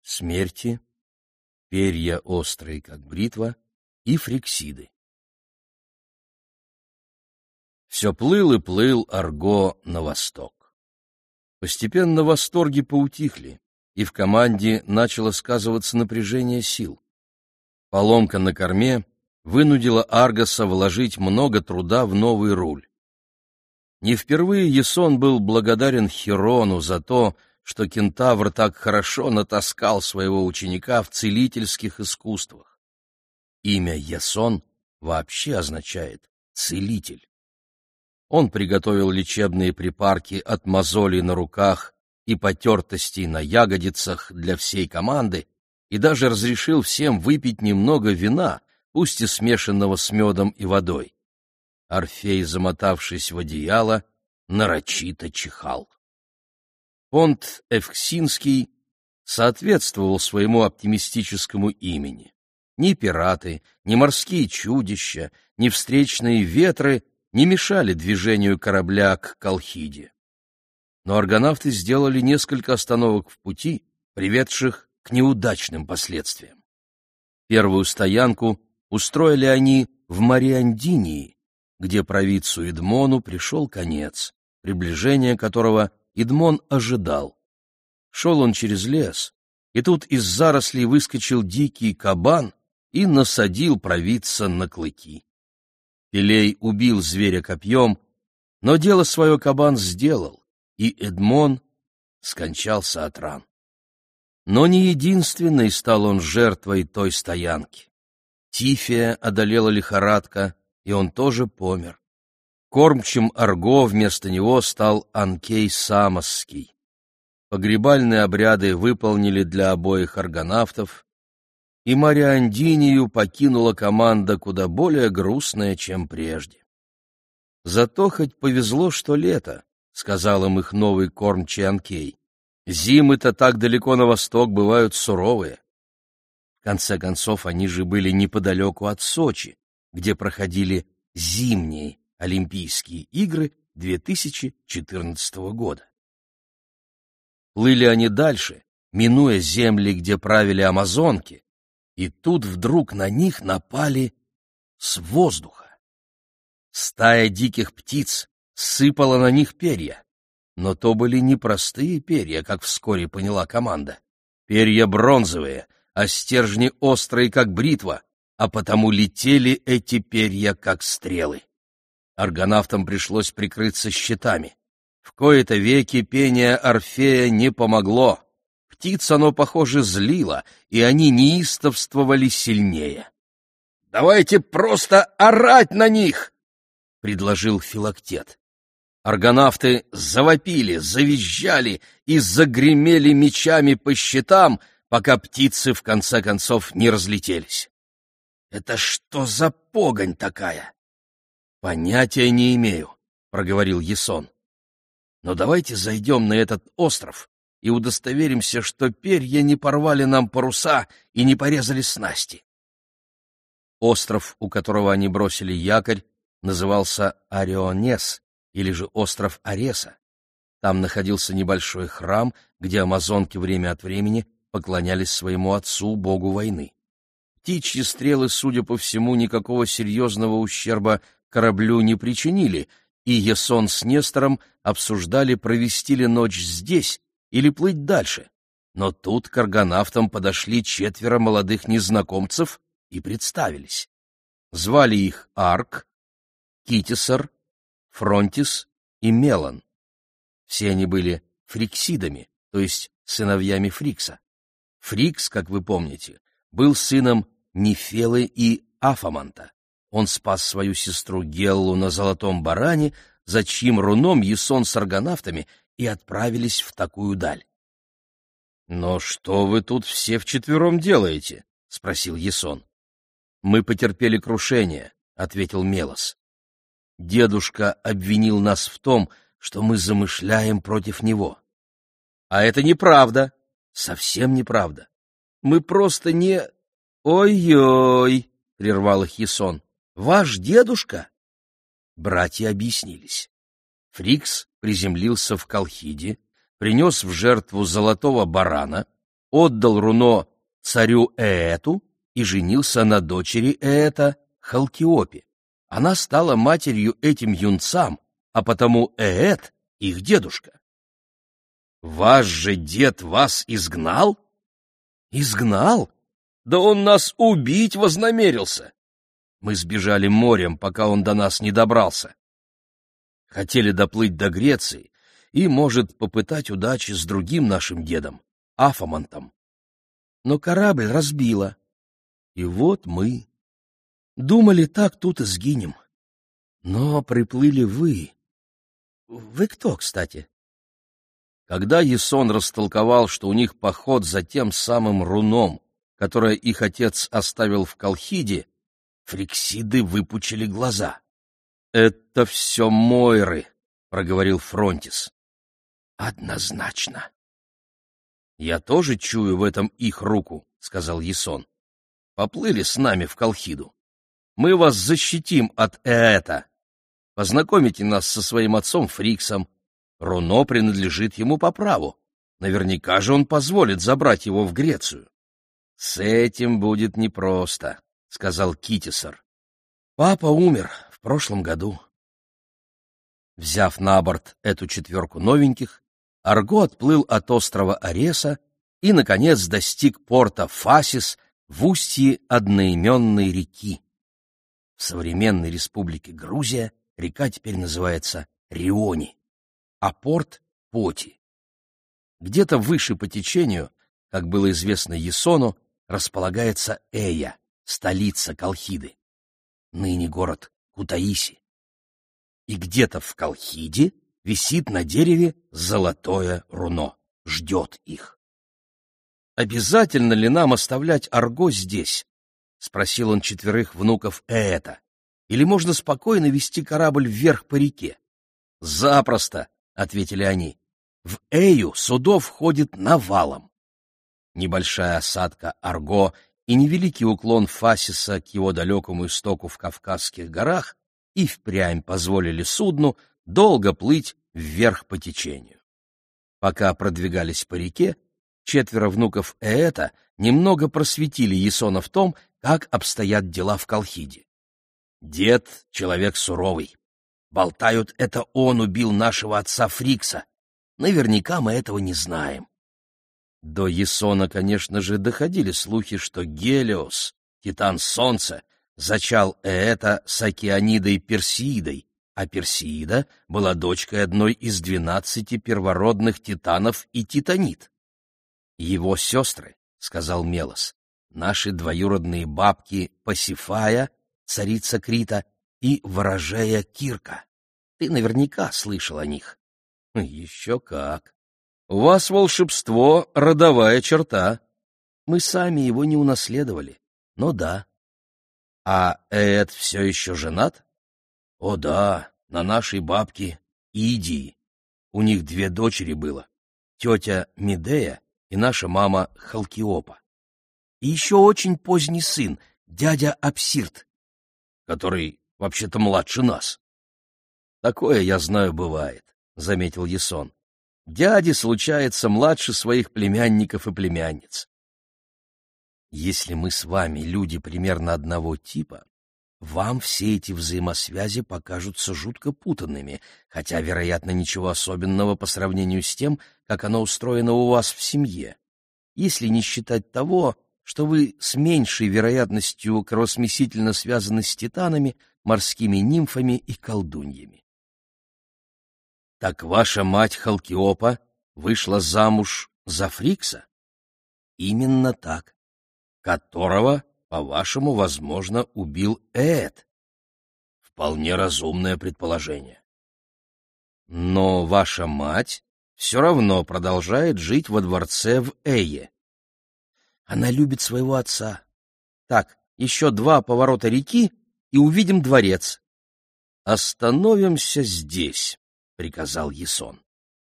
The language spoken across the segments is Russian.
смерти, перья острые, как бритва, и фриксиды. Все плыл и плыл Арго на восток. Постепенно восторги поутихли, и в команде начало сказываться напряжение сил. Поломка на корме вынудила Аргоса вложить много труда в новый руль. Не впервые Ясон был благодарен Хирону за то, что кентавр так хорошо натаскал своего ученика в целительских искусствах. Имя Ясон вообще означает «целитель». Он приготовил лечебные припарки от мозолей на руках и потертостей на ягодицах для всей команды и даже разрешил всем выпить немного вина, пусть и смешанного с медом и водой. Орфей, замотавшись в одеяло, нарочито чихал. Понт Эвксинский соответствовал своему оптимистическому имени. Ни пираты, ни морские чудища, ни встречные ветры не мешали движению корабля к Колхиде. Но аргонавты сделали несколько остановок в пути, приведших к неудачным последствиям. Первую стоянку устроили они в Мариандинии, где провидцу Идмону пришел конец, приближение которого Идмон ожидал. Шел он через лес, и тут из зарослей выскочил дикий кабан и насадил провидца на клыки. Пелей убил зверя копьем, но дело свое кабан сделал, и Эдмон скончался от ран. Но не единственной стал он жертвой той стоянки. Тифия одолела лихорадка, и он тоже помер. Кормчим Арго вместо него стал Анкей Самосский. Погребальные обряды выполнили для обоих аргонавтов, и Мариандинию покинула команда куда более грустная, чем прежде. «Зато хоть повезло, что лето», — сказал им их новый кормчий Анкей. «Зимы-то так далеко на восток бывают суровые». В конце концов, они же были неподалеку от Сочи, где проходили зимние Олимпийские игры 2014 года. Плыли они дальше, минуя земли, где правили амазонки, и тут вдруг на них напали с воздуха. Стая диких птиц сыпала на них перья, но то были не простые перья, как вскоре поняла команда. Перья бронзовые, а стержни острые, как бритва, а потому летели эти перья, как стрелы. Аргонавтам пришлось прикрыться щитами. В кои-то веки пение Орфея не помогло. Птиц оно, похоже, злило, и они неистовствовали сильнее. «Давайте просто орать на них!» — предложил Филактет. Аргонавты завопили, завизжали и загремели мечами по щитам, пока птицы в конце концов не разлетелись. «Это что за погонь такая?» «Понятия не имею», — проговорил Ясон. «Но давайте зайдем на этот остров и удостоверимся, что перья не порвали нам паруса и не порезали снасти». Остров, у которого они бросили якорь, назывался Арионес, или же остров Ареса. Там находился небольшой храм, где амазонки время от времени поклонялись своему отцу, богу войны. Птичьи стрелы, судя по всему, никакого серьезного ущерба кораблю не причинили, и Ясон с Нестором обсуждали, провести ли ночь здесь или плыть дальше. Но тут к аргонавтам подошли 4 молодых незнакомцев и представились. Звали их Арк, Китисар, Фронтис и Мелан. Все они были фриксидами, то есть сыновьями Фрикса. Фрикс, как вы помните, был сыном Нефелы и Афаманта. Он спас свою сестру Геллу на золотом баране, за чьим руном Ясон с аргонавтами и отправились в такую даль. «Но что вы тут все вчетвером делаете?» — спросил Ясон. «Мы потерпели крушение», — ответил Мелос. «Дедушка обвинил нас в том, что мы замышляем против него». «А это неправда, совсем неправда. Мы просто не...» «Ой-ой!» — прервал их Ясон. «Ваш дедушка?» Братья объяснились. Фрикс приземлился в Колхиде, принес в жертву золотого барана, отдал руно царю Ээту и женился на дочери Ээта Халкиопе. Она стала матерью этим юнцам, а потому Ээт — их дедушка. Ваш же дед вас изгнал? Изгнал? Да он нас убить вознамерился. Мы сбежали морем, пока он до нас не добрался. Хотели доплыть до Греции и, может, попытать удачи с другим нашим дедом, Афамонтом. Но корабль разбило. И вот мы. Думали, так тут и сгинем. Но приплыли вы. Вы кто, кстати? Когда Ясон растолковал, что у них поход за тем самым руном, которое их отец оставил в Колхиде, фриксиды выпучили глаза. «Это все Мойры», — проговорил Фронтис. «Однозначно». «Я тоже чую в этом их руку», — сказал Ясон. «Поплыли с нами в Колхиду. Мы вас защитим от Ээта. Познакомите нас со своим отцом Фриксом. Руно принадлежит ему по праву. Наверняка же он позволит забрать его в Грецию». «С этим будет непросто», — сказал Китисар. «Папа умер в прошлом году». Взяв на борт эту четверку новеньких, Арго отплыл от острова Ареса и, наконец, достиг порта Фасис в устье одноименной реки. В современной республике Грузия река теперь называется Риони, а порт — Поти. Где-то выше по течению, как было известно Ясону, располагается Эя, столица Колхиды, ныне город Кутаиси. И где-то в Колхиде висит на дереве золотое руно, ждет их. «Обязательно ли нам оставлять Арго здесь?» — спросил он четверых внуков Ээта. «Или можно спокойно вести корабль вверх по реке?» «Запросто», — ответили они. «В Эю судов ходит навалом». Небольшая осадка Арго и невеликий уклон Фасиса к его далекому истоку в Кавказских горах и впрямь позволили судну долго плыть вверх по течению. Пока продвигались по реке, четверо внуков Ээта немного просветили Ясона в том, как обстоят дела в Колхиде. «Дед — человек суровый. Болтают, это он убил нашего отца Фрикса. Наверняка мы этого не знаем». До Ясона, конечно же, доходили слухи, что Гелиос, титан Солнца, зачал Ээта с Океанидой Персеидой, а Персеида была дочкой одной из 12 первородных титанов и титанит. «Его сестры, — сказал Мелос, — наши двоюродные бабки Пасифая, царица Крита, и ворожея Кирка. Ты наверняка слышал о них». «Еще как! У вас волшебство — родовая черта. Мы сами его не унаследовали, но да». «А Эд все еще женат?» «О да, на нашей бабке Идии. У них 2 дочери было, тетя Медея и наша мама Халкиопа. И еще очень поздний сын, дядя Апсирт, который вообще-то младше нас». «Такое, я знаю, бывает», — заметил Ясон. «Дяди, случается, младше своих племянников и племянниц». «Если мы с вами люди примерно одного типа, вам все эти взаимосвязи покажутся жутко путанными, хотя, вероятно, ничего особенного по сравнению с тем, как оно устроено у вас в семье, если не считать того, что вы с меньшей вероятностью кровосмесительно связаны с титанами, морскими нимфами и колдуньями». «Так ваша мать Халкиопа вышла замуж за Фрикса?» «Именно так. Которого, по-вашему, возможно, убил Эд». «Вполне разумное предположение». «Но ваша мать все равно продолжает жить во дворце в Эе. Она любит своего отца. Так, еще 2 поворота реки, и увидим дворец». «Остановимся здесь», — приказал Ясон.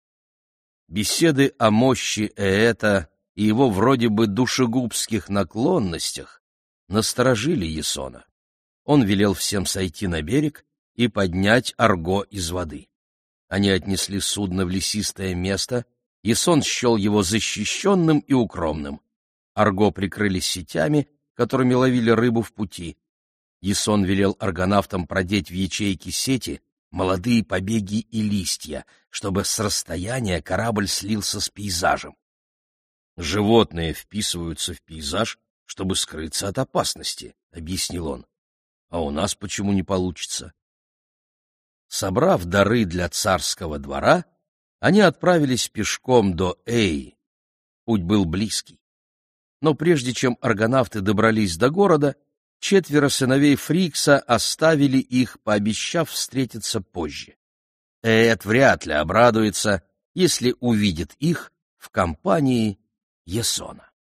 Беседы о мощи Ээта и его вроде бы душегубских наклонностях насторожили Ясона. Он велел всем сойти на берег и поднять Арго из воды. Они отнесли судно в лесистое место, Ясон счел его защищенным и укромным. Арго прикрылись сетями, которыми ловили рыбу в пути. Ясон велел аргонавтам продеть в ячейки сети молодые побеги и листья, чтобы с расстояния корабль слился с пейзажем. «Животные вписываются в пейзаж, чтобы скрыться от опасности», — объяснил он. «А у нас почему не получится?» Собрав дары для царского двора, они отправились пешком до Эи. Путь был близкий. Но прежде чем аргонавты добрались до города, 4 сыновей Фрикса оставили их, пообещав встретиться позже. Эд вряд ли обрадуется, если увидит их в компании Ясона.